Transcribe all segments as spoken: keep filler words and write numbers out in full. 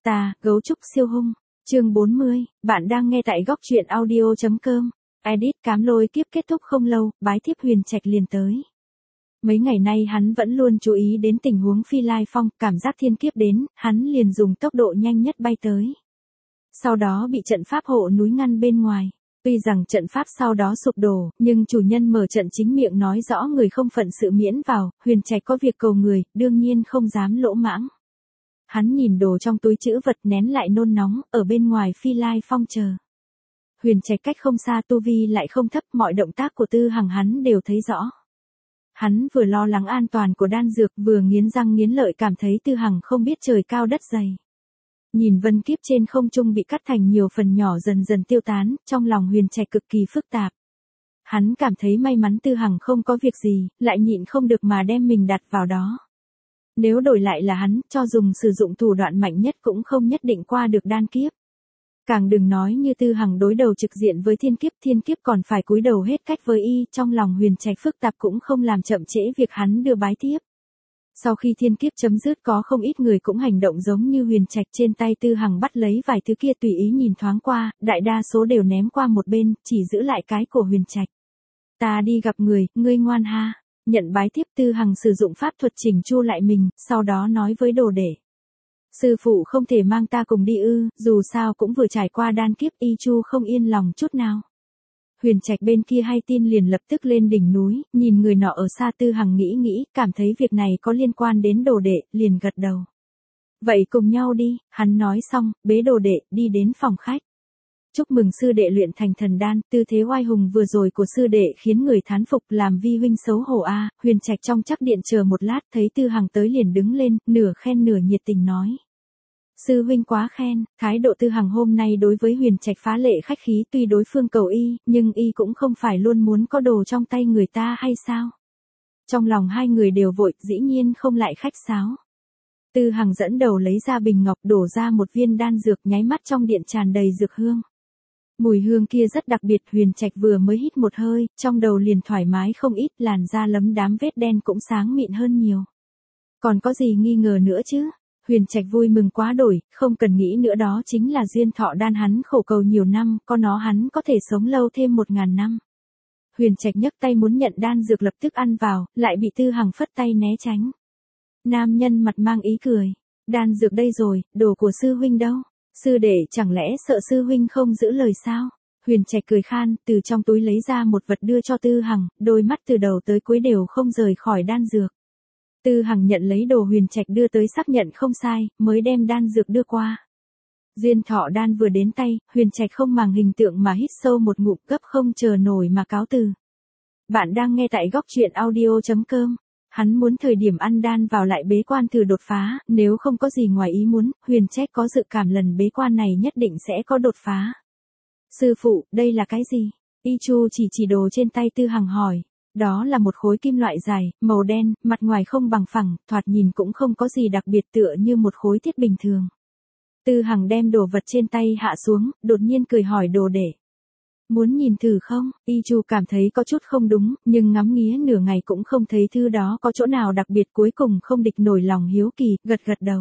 Ta, gấu trúc siêu hung. Chương bốn mươi, bạn đang nghe tại góc truyện audio.com. Edit cám lôi kiếp kết thúc không lâu, bái thiếp Huyền Trạch liền tới. Mấy ngày nay hắn vẫn luôn chú ý đến tình huống Phi Lai Phong, cảm giác thiên kiếp đến, hắn liền dùng tốc độ nhanh nhất bay tới. Sau đó bị trận pháp hộ núi ngăn bên ngoài. Tuy rằng trận pháp sau đó sụp đổ, nhưng chủ nhân mở trận chính miệng nói rõ người không phận sự miễn vào, Huyền Trạch có việc cầu người, đương nhiên không dám lỗ mãng. Hắn nhìn đồ trong túi trữ vật nén lại nôn nóng, ở bên ngoài Phi Lai Phong chờ. Huyền Trạch cách không xa tu vi lại không thấp, mọi động tác của Tư Hằng hắn đều thấy rõ. Hắn vừa lo lắng an toàn của đan dược, vừa nghiến răng nghiến lợi cảm thấy Tư Hằng không biết trời cao đất dày. Nhìn vân kiếp trên không trung bị cắt thành nhiều phần nhỏ dần dần tiêu tán, trong lòng Huyền Trạch cực kỳ phức tạp. Hắn cảm thấy may mắn Tư Hằng không có việc gì, lại nhịn không được mà đem mình đặt vào đó. Nếu đổi lại là hắn, cho dùng sử dụng thủ đoạn mạnh nhất cũng không nhất định qua được đan kiếp. Càng đừng nói như Tư Hằng đối đầu trực diện với thiên kiếp, thiên kiếp còn phải cúi đầu hết cách với y, trong lòng Huyền Trạch phức tạp cũng không làm chậm trễ việc hắn đưa bái tiếp. Sau khi thiên kiếp chấm dứt có không ít người cũng hành động giống như Huyền Trạch, trên tay Tư Hằng bắt lấy vài thứ kia tùy ý nhìn thoáng qua, đại đa số đều ném qua một bên, chỉ giữ lại cái của Huyền Trạch. Ta đi gặp người, ngươi ngoan ha. Nhận bái tiếp, Tư Hằng sử dụng pháp thuật chỉnh chu lại mình, sau đó nói với đồ đệ. Sư phụ không thể mang ta cùng đi ư, dù sao cũng vừa trải qua đan kiếp, y chu không yên lòng chút nào. Huyền Trạch bên kia hay tin liền lập tức lên đỉnh núi, nhìn người nọ ở xa. Tư Hằng nghĩ nghĩ, cảm thấy việc này có liên quan đến đồ đệ, liền gật đầu. Vậy cùng nhau đi, hắn nói xong, bế đồ đệ, đi đến phòng khách. Chúc mừng sư đệ luyện thành thần đan, tư thế oai hùng vừa rồi của sư đệ khiến người thán phục, làm vi huynh xấu hổ a. À. Huyền Trạch trong chắc điện chờ một lát, thấy Tư Hằng tới liền đứng lên, nửa khen nửa nhiệt tình nói. Sư huynh quá khen, thái độ Tư Hằng hôm nay đối với Huyền Trạch phá lệ khách khí, tuy đối phương cầu y, nhưng y cũng không phải luôn muốn có đồ trong tay người ta hay sao. Trong lòng hai người đều vội, dĩ nhiên không lại khách sáo. Tư Hằng dẫn đầu lấy ra bình ngọc, đổ ra một viên đan dược, nháy mắt trong điện tràn đầy dược hương. Mùi hương kia rất đặc biệt, Huyền Trạch vừa mới hít một hơi, trong đầu liền thoải mái không ít, làn da lấm đám vết đen cũng sáng mịn hơn nhiều. Còn có gì nghi ngờ nữa chứ? Huyền Trạch vui mừng quá đổi, không cần nghĩ nữa, đó chính là duyên thọ đan hắn khổ cầu nhiều năm, có nó hắn có thể sống lâu thêm một ngàn năm. Huyền Trạch nhấc tay muốn nhận đan dược lập tức ăn vào, lại bị Tư Hằng phất tay né tránh. Nam nhân mặt mang ý cười, đan dược đây rồi, đồ của sư huynh đâu? Sư đệ chẳng lẽ sợ sư huynh không giữ lời sao? Huyền Trạch cười khan, từ trong túi lấy ra một vật đưa cho Tư Hằng, đôi mắt từ đầu tới cuối đều không rời khỏi đan dược. Tư Hằng nhận lấy đồ Huyền Trạch đưa tới xác nhận không sai, mới đem đan dược đưa qua. Duyên thọ đan vừa đến tay, Huyền Trạch không màng hình tượng mà hít sâu một ngụm, gấp không chờ nổi mà cáo từ. Bạn đang nghe tại góc truyện audio.com. Hắn muốn thời điểm ăn đan vào lại bế quan thử đột phá, nếu không có gì ngoài ý muốn, Huyền Trạch có dự cảm lần bế quan này nhất định sẽ có đột phá. Sư phụ, đây là cái gì? Y Chu chỉ chỉ đồ trên tay Tư Hằng hỏi. Đó là một khối kim loại dài, màu đen, mặt ngoài không bằng phẳng, thoạt nhìn cũng không có gì đặc biệt, tựa như một khối thiết bình thường. Tư Hằng đem đồ vật trên tay hạ xuống, đột nhiên cười hỏi đồ đệ. Muốn nhìn thử không? Y Chu cảm thấy có chút không đúng, nhưng ngắm nghía nửa ngày cũng không thấy thứ đó có chỗ nào đặc biệt, cuối cùng không địch nổi lòng hiếu kỳ, gật gật đầu.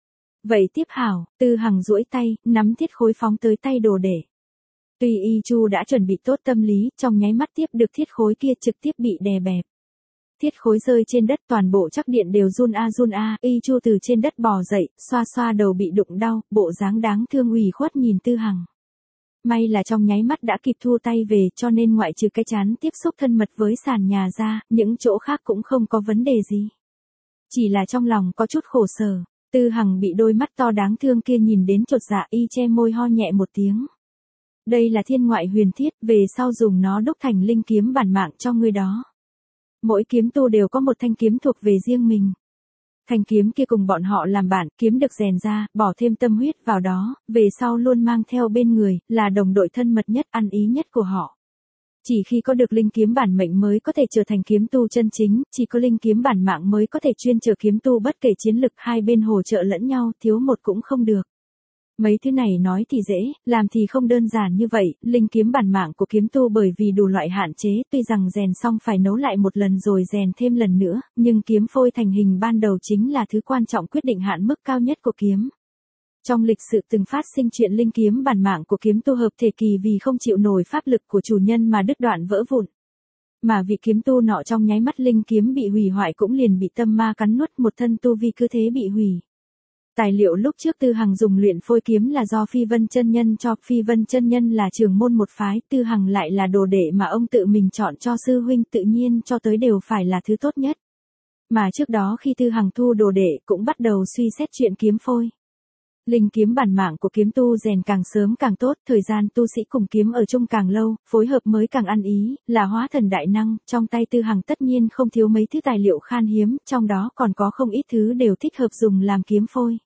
Vậy tiếp hảo, Tư Hằng duỗi tay, nắm thiết khối phóng tới tay đồ đệ. Tuy Y Chu đã chuẩn bị tốt tâm lý, trong nháy mắt tiếp được thiết khối kia trực tiếp bị đè bẹp. Thiết khối rơi trên đất, toàn bộ chắc điện đều run a run a, Y Chu từ trên đất bò dậy, xoa xoa đầu bị đụng đau, bộ dáng đáng thương ủy khuất nhìn Tư Hằng. May là trong nháy mắt đã kịp thu tay về, cho nên ngoại trừ cái trán tiếp xúc thân mật với sàn nhà ra, những chỗ khác cũng không có vấn đề gì. Chỉ là trong lòng có chút khổ sở, Tư Hằng bị đôi mắt to đáng thương kia nhìn đến chột dạ, y che môi ho nhẹ một tiếng. Đây là thiên ngoại huyền thiết, về sau dùng nó đúc thành linh kiếm bản mạng cho ngươi đó. Mỗi kiếm tu đều có một thanh kiếm thuộc về riêng mình. Thanh kiếm kia cùng bọn họ làm bạn, kiếm được rèn ra, bỏ thêm tâm huyết vào đó, về sau luôn mang theo bên người, là đồng đội thân mật nhất, ăn ý nhất của họ. Chỉ khi có được linh kiếm bản mệnh mới có thể trở thành kiếm tu chân chính, chỉ có linh kiếm bản mạng mới có thể chuyên trở kiếm tu, bất kể chiến lực hai bên hỗ trợ lẫn nhau, thiếu một cũng không được. Mấy thứ này nói thì dễ, làm thì không đơn giản như vậy, linh kiếm bản mạng của kiếm tu bởi vì đủ loại hạn chế, tuy rằng rèn xong phải nấu lại một lần rồi rèn thêm lần nữa, nhưng kiếm phôi thành hình ban đầu chính là thứ quan trọng quyết định hạn mức cao nhất của kiếm. Trong lịch sử từng phát sinh chuyện linh kiếm bản mạng của kiếm tu hợp thể kỳ vì không chịu nổi pháp lực của chủ nhân mà đứt đoạn vỡ vụn. Mà vị kiếm tu nọ trong nháy mắt linh kiếm bị hủy hoại cũng liền bị tâm ma cắn nuốt, một thân tu vi cứ thế bị hủy. Tài liệu lúc trước Tư Hằng dùng luyện phôi kiếm là do Phi Vân chân nhân cho, Phi Vân chân nhân là trưởng môn một phái, Tư Hằng lại là đồ đệ mà ông tự mình chọn cho sư huynh, tự nhiên cho tới đều phải là thứ tốt nhất. Mà trước đó khi Tư Hằng thu đồ đệ cũng bắt đầu suy xét chuyện kiếm phôi. Linh kiếm bản mạng của kiếm tu rèn càng sớm càng tốt, thời gian tu sĩ cùng kiếm ở chung càng lâu, phối hợp mới càng ăn ý, là hóa thần đại năng, trong tay Tư Hằng tất nhiên không thiếu mấy thứ tài liệu khan hiếm, trong đó còn có không ít thứ đều thích hợp dùng làm kiếm phôi.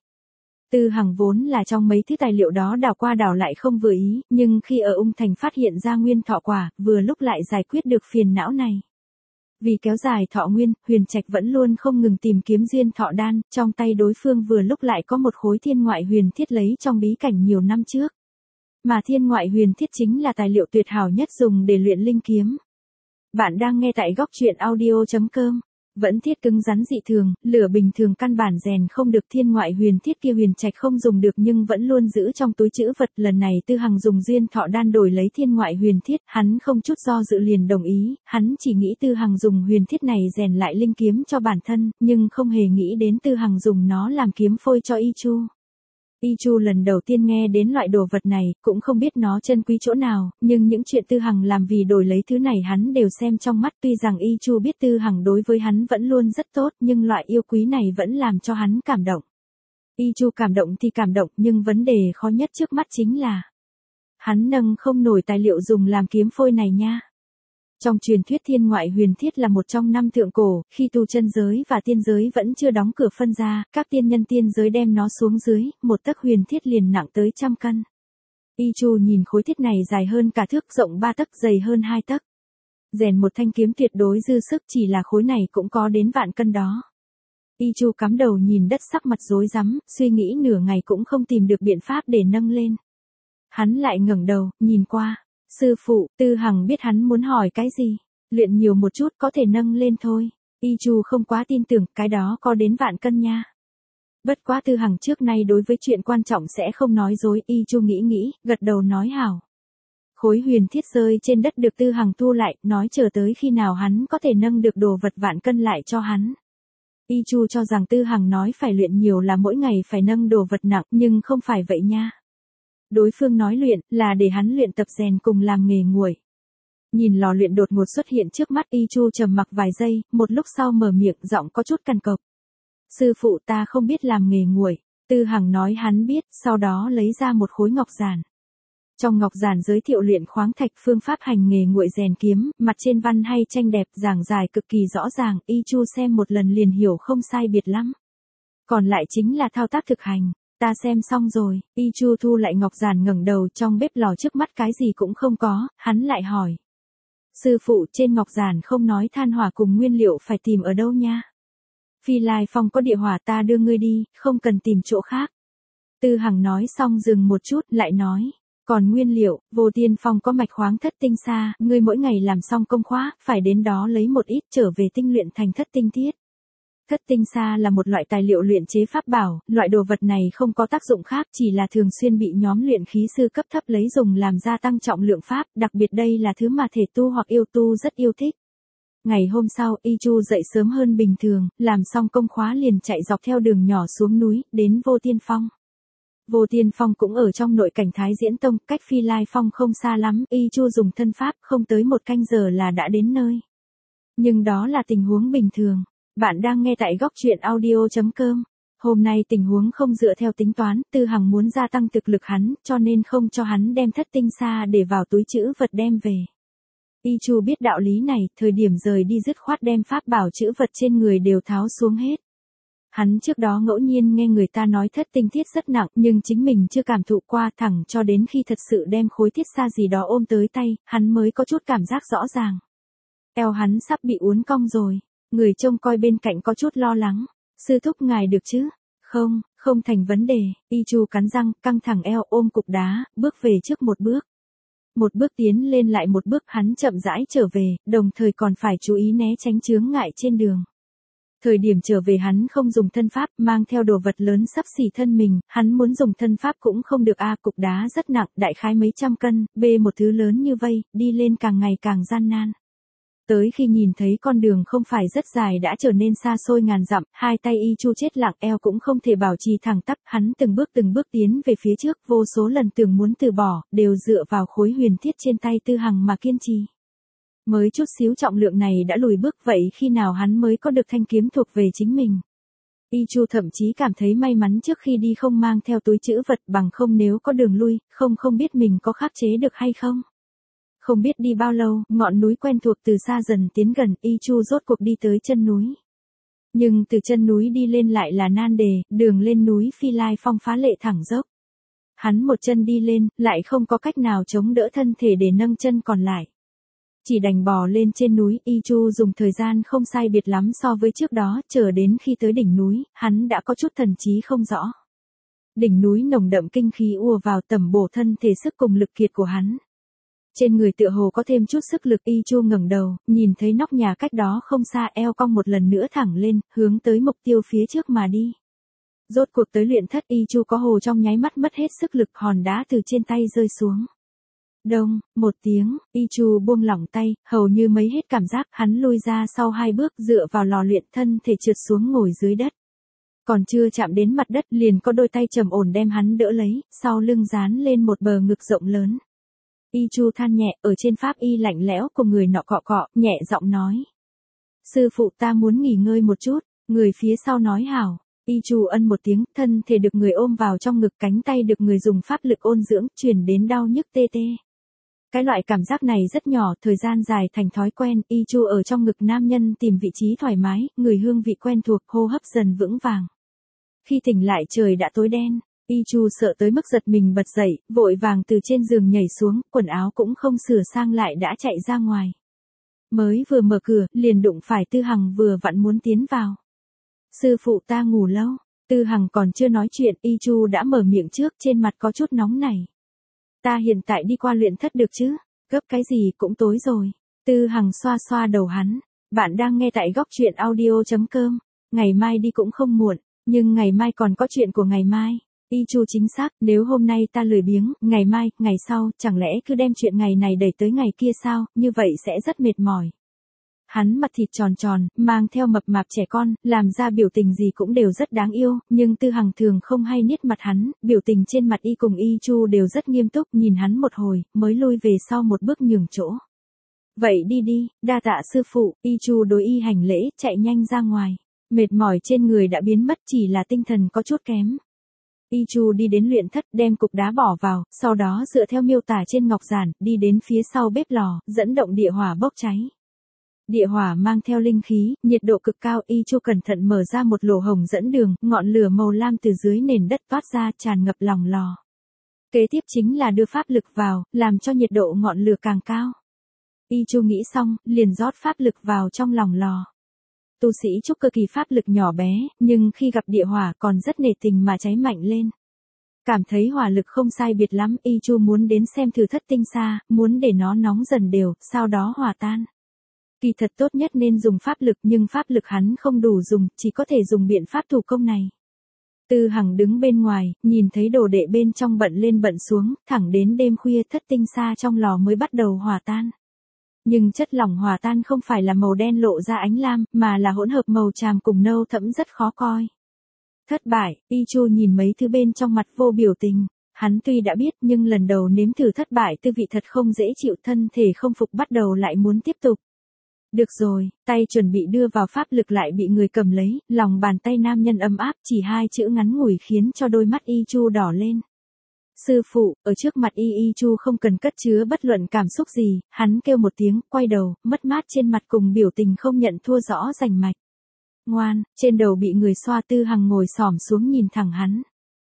Tư Hằng vốn là trong mấy thứ tài liệu đó đảo qua đảo lại không vừa ý, nhưng khi ở Ung Thành phát hiện ra nguyên thọ quả, vừa lúc lại giải quyết được phiền não này. Vì kéo dài thọ nguyên, Huyền Trạch vẫn luôn không ngừng tìm kiếm duyên thọ đan, trong tay đối phương vừa lúc lại có một khối thiên ngoại huyền thiết lấy trong bí cảnh nhiều năm trước. Mà thiên ngoại huyền thiết chính là tài liệu tuyệt hảo nhất dùng để luyện linh kiếm. Bạn đang nghe tại góc truyện audio chấm com. Vẫn thiết cứng rắn dị thường, lửa bình thường căn bản rèn không được, thiên ngoại huyền thiết kia Huyền Trạch không dùng được nhưng vẫn luôn giữ trong túi trữ vật. Lần này Tư Hằng dùng duyên thọ đan đổi lấy thiên ngoại huyền thiết, hắn không chút do dự liền đồng ý, hắn chỉ nghĩ Tư Hằng dùng huyền thiết này rèn lại linh kiếm cho bản thân, nhưng không hề nghĩ đến Tư Hằng dùng nó làm kiếm phôi cho Y Chu. Y Chu lần đầu tiên nghe đến loại đồ vật này, cũng không biết nó chân quý chỗ nào, nhưng những chuyện Tư Hằng làm vì đổi lấy thứ này hắn đều xem trong mắt. Tuy rằng Y Chu biết Tư Hằng đối với hắn vẫn luôn rất tốt, nhưng loại yêu quý này vẫn làm cho hắn cảm động. Y Chu cảm động thì cảm động, nhưng vấn đề khó nhất trước mắt chính là hắn nâng không nổi tài liệu dùng làm kiếm phôi này nha. Trong truyền thuyết thiên ngoại huyền thiết là một trong năm thượng cổ, khi tu chân giới và tiên giới vẫn chưa đóng cửa phân ra, các tiên nhân tiên giới đem nó xuống dưới, một tấc huyền thiết liền nặng tới trăm cân. Y Chu nhìn khối thiết này dài hơn cả thước, rộng ba tấc, dày hơn hai tấc. Rèn một thanh kiếm tuyệt đối dư sức, chỉ là khối này cũng có đến vạn cân đó. Y Chu cắm đầu nhìn đất, sắc mặt rối rắm, suy nghĩ nửa ngày cũng không tìm được biện pháp để nâng lên. Hắn lại ngẩng đầu, nhìn qua. Sư phụ, Tư Hằng biết hắn muốn hỏi cái gì. Luyện nhiều một chút có thể nâng lên thôi. Y Chu không quá tin tưởng, cái đó có đến vạn cân nha. Bất quá Tư Hằng trước nay đối với chuyện quan trọng sẽ không nói dối, Y Chu nghĩ nghĩ, gật đầu nói hảo. Khối huyền thiết rơi trên đất được Tư Hằng thu lại, nói chờ tới khi nào hắn có thể nâng được đồ vật vạn cân lại cho hắn. Y Chu cho rằng Tư Hằng nói phải luyện nhiều là mỗi ngày phải nâng đồ vật nặng, nhưng không phải vậy nha. Đối phương nói luyện, là để hắn luyện tập rèn cùng làm nghề nguội. Nhìn lò luyện đột ngột xuất hiện trước mắt, Y Chu trầm mặc vài giây, một lúc sau mở miệng, giọng có chút cằn cộc. Sư phụ, ta không biết làm nghề nguội. Tư Hằng nói hắn biết, sau đó lấy ra một khối ngọc giản. Trong ngọc giản giới thiệu luyện khoáng thạch, phương pháp hành nghề nguội rèn kiếm, mặt trên văn hay tranh đẹp, giảng giải cực kỳ rõ ràng, Y Chu xem một lần liền hiểu không sai biệt lắm. Còn lại chính là thao tác thực hành. Ta xem xong rồi. Y Chu thu lại ngọc giản, ngẩng đầu, trong bếp lò trước mắt cái gì cũng không có, hắn lại hỏi. Sư phụ, trên ngọc giản không nói than hỏa cùng nguyên liệu phải tìm ở đâu nha. Phi Lai Phong có địa hỏa, ta đưa ngươi đi, không cần tìm chỗ khác. Tư Hằng nói xong dừng một chút, lại nói. Còn nguyên liệu, Vô Tiên Phong có mạch khoáng thất tinh sa, ngươi mỗi ngày làm xong công khóa, phải đến đó lấy một ít trở về tinh luyện thành thất tinh thiết. Thất tinh sa là một loại tài liệu luyện chế pháp bảo, loại đồ vật này không có tác dụng khác, chỉ là thường xuyên bị nhóm luyện khí sư cấp thấp lấy dùng làm gia tăng trọng lượng pháp, đặc biệt đây là thứ mà thể tu hoặc yêu tu rất yêu thích. Ngày hôm sau, Y Chu dậy sớm hơn bình thường, làm xong công khóa liền chạy dọc theo đường nhỏ xuống núi, đến Vô Tiên Phong. Vô Tiên Phong cũng ở trong nội cảnh Thái Diễn Tông, cách Phi Lai Phong không xa lắm, Y Chu dùng thân pháp, không tới một canh giờ là đã đến nơi. Nhưng đó là tình huống bình thường. Bạn đang nghe tại góc truyện audio chấm com. Hôm nay tình huống không dựa theo tính toán, Tư Hằng muốn gia tăng thực lực hắn, cho nên không cho hắn đem thất tinh sa để vào túi trữ vật đem về. Y Chu biết đạo lý này, thời điểm rời đi dứt khoát đem pháp bảo trữ vật trên người đều tháo xuống hết. Hắn trước đó ngẫu nhiên nghe người ta nói thất tinh thiết rất nặng, nhưng chính mình chưa cảm thụ qua, thẳng cho đến khi thật sự đem khối thiết sa gì đó ôm tới tay, hắn mới có chút cảm giác rõ ràng. Eo hắn sắp bị uốn cong rồi. Người trông coi bên cạnh có chút lo lắng. Sư thúc ngài được chứ? Không, không thành vấn đề. Y Chu cắn răng, căng thẳng eo, ôm cục đá, bước về trước một bước. Một bước tiến lên lại một bước, hắn chậm rãi trở về, đồng thời còn phải chú ý né tránh chướng ngại trên đường. Thời điểm trở về hắn không dùng thân pháp, mang theo đồ vật lớn xấp xỉ thân mình, hắn muốn dùng thân pháp cũng không được a, cục đá rất nặng, đại khái mấy trăm cân, bê một thứ lớn như vây, đi lên càng ngày càng gian nan. Tới khi nhìn thấy con đường không phải rất dài đã trở nên xa xôi ngàn dặm, hai tay Y Chu chết lặng, eo cũng không thể bảo trì thẳng tắp, hắn từng bước từng bước tiến về phía trước, vô số lần tưởng muốn từ bỏ, đều dựa vào khối huyền thiết trên tay Tư Hằng mà kiên trì. Mới chút xíu trọng lượng này đã lùi bước, vậy khi nào hắn mới có được thanh kiếm thuộc về chính mình? Y Chu thậm chí cảm thấy may mắn trước khi đi không mang theo túi trữ vật, bằng không nếu có đường lui, không không biết mình có khắc chế được hay không. Không biết đi bao lâu, ngọn núi quen thuộc từ xa dần tiến gần, Y Chu rốt cuộc đi tới chân núi. Nhưng từ chân núi đi lên lại là nan đề, đường lên núi Phi Lai Phong phá lệ thẳng dốc. Hắn một chân đi lên, lại không có cách nào chống đỡ thân thể để nâng chân còn lại. Chỉ đành bò lên trên núi, Y Chu dùng thời gian không sai biệt lắm so với trước đó, chờ đến khi tới đỉnh núi, hắn đã có chút thần trí không rõ. Đỉnh núi nồng đậm kinh khí ùa vào tầm bổ thân thể sức cùng lực kiệt của hắn. Trên người tựa hồ có thêm chút sức lực, Y Chu ngẩng đầu, nhìn thấy nóc nhà cách đó không xa, eo cong một lần nữa thẳng lên, hướng tới mục tiêu phía trước mà đi. Rốt cuộc tới luyện thất, Y Chu có hồ trong nháy mắt mất hết sức lực, hòn đá từ trên tay rơi xuống. Đông, một tiếng, Y Chu buông lỏng tay, hầu như mấy hết cảm giác, hắn lui ra sau hai bước, dựa vào lò luyện, thân thể trượt xuống ngồi dưới đất. Còn chưa chạm đến mặt đất, liền có đôi tay trầm ổn đem hắn đỡ lấy, sau lưng dán lên một bờ ngực rộng lớn. Y Chu than nhẹ, ở trên pháp y lạnh lẽo của người nọ cọ cọ, nhẹ giọng nói. Sư phụ, ta muốn nghỉ ngơi một chút, người phía sau nói hảo. Y Chu ân một tiếng, thân thể được người ôm vào trong ngực, cánh tay được người dùng pháp lực ôn dưỡng, truyền đến đau nhức tê tê. Cái loại cảm giác này rất nhỏ, thời gian dài thành thói quen, Y Chu ở trong ngực nam nhân tìm vị trí thoải mái, người hương vị quen thuộc, hô hấp dần vững vàng. Khi tỉnh lại trời đã tối đen, Y Chu sợ tới mức giật mình bật dậy, vội vàng từ trên giường nhảy xuống, quần áo cũng không sửa sang lại đã chạy ra ngoài. Mới vừa mở cửa, liền đụng phải Tư Hằng vừa vặn muốn tiến vào. Sư phụ, ta ngủ lâu. Tư Hằng còn chưa nói chuyện, Y Chu đã mở miệng trước, trên mặt có chút nóng nảy. Ta hiện tại đi qua luyện thất được chứ? Gấp cái gì, cũng tối rồi. Tư Hằng xoa xoa đầu hắn. Bạn đang nghe tại góc truyện audio chấm com. Ngày mai đi cũng không muộn, nhưng ngày mai còn có chuyện của ngày mai. Y Chu chính xác, nếu hôm nay ta lười biếng, ngày mai, ngày sau, chẳng lẽ cứ đem chuyện ngày này đẩy tới ngày kia sao, như vậy sẽ rất mệt mỏi. Hắn mặt thịt tròn tròn, mang theo mập mạp trẻ con, làm ra biểu tình gì cũng đều rất đáng yêu, nhưng Tư Hằng thường không hay niết mặt hắn, biểu tình trên mặt Y cùng Y Chu đều rất nghiêm túc, nhìn hắn một hồi, mới lui về sau một bước nhường chỗ. Vậy đi đi, đa tạ sư phụ. Y Chu đối Y hành lễ, chạy nhanh ra ngoài. Mệt mỏi trên người đã biến mất, chỉ là tinh thần có chút kém. Y Chu đi đến luyện thất, đem cục đá bỏ vào, sau đó dựa theo miêu tả trên ngọc giản, đi đến phía sau bếp lò, dẫn động địa hỏa bốc cháy. Địa hỏa mang theo linh khí, nhiệt độ cực cao, Y Chu cẩn thận mở ra một lỗ hổng dẫn đường, ngọn lửa màu lam từ dưới nền đất toát ra, tràn ngập lòng lò. Kế tiếp chính là đưa pháp lực vào, làm cho nhiệt độ ngọn lửa càng cao. Y Chu nghĩ xong, liền rót pháp lực vào trong lòng lò. Tu sĩ trúc cơ kỳ pháp lực nhỏ bé, nhưng khi gặp địa hỏa còn rất nề tình mà cháy mạnh lên. Cảm thấy hỏa lực không sai biệt lắm, Y Chu muốn đến xem thử thất tinh xa, muốn để nó nóng dần đều, sau đó hòa tan. Kỳ thật tốt nhất nên dùng pháp lực, nhưng pháp lực hắn không đủ dùng, chỉ có thể dùng biện pháp thủ công này. Tư Hằng đứng bên ngoài, nhìn thấy đồ đệ bên trong bận lên bận xuống, thẳng đến đêm khuya thất tinh xa trong lò mới bắt đầu hòa tan. Nhưng chất lỏng hòa tan không phải là màu đen lộ ra ánh lam, mà là hỗn hợp màu tràm cùng nâu thẫm rất khó coi. Thất bại, Y Chu nhìn mấy thứ bên trong mặt vô biểu tình. Hắn tuy đã biết nhưng lần đầu nếm thử thất bại tư vị thật không dễ chịu, thân thể không phục bắt đầu lại muốn tiếp tục. Được rồi, tay chuẩn bị đưa vào pháp lực lại bị người cầm lấy, lòng bàn tay nam nhân ấm áp, chỉ hai chữ ngắn ngủi khiến cho đôi mắt Y Chu đỏ lên. Sư phụ, ở trước mặt Y Y Chu không cần cất chứa bất luận cảm xúc gì, hắn kêu một tiếng, quay đầu, mất mát trên mặt cùng biểu tình không nhận thua rõ rành mạch. Ngoan, trên đầu bị người xoa. Tư Hằng ngồi xổm xuống nhìn thẳng hắn.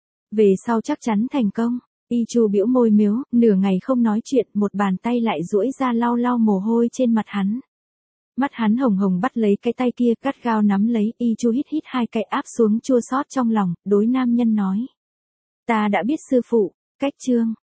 Về sau chắc chắn thành công. Y Chu bĩu môi miếu, nửa ngày không nói chuyện, một bàn tay lại duỗi ra lau lau mồ hôi trên mặt hắn. Mắt hắn hồng hồng bắt lấy cái tay kia, gắt gao nắm lấy. Y Chu hít hít hai cái áp xuống chua xót trong lòng, đối nam nhân nói. Ta đã biết sư phụ. Cách chương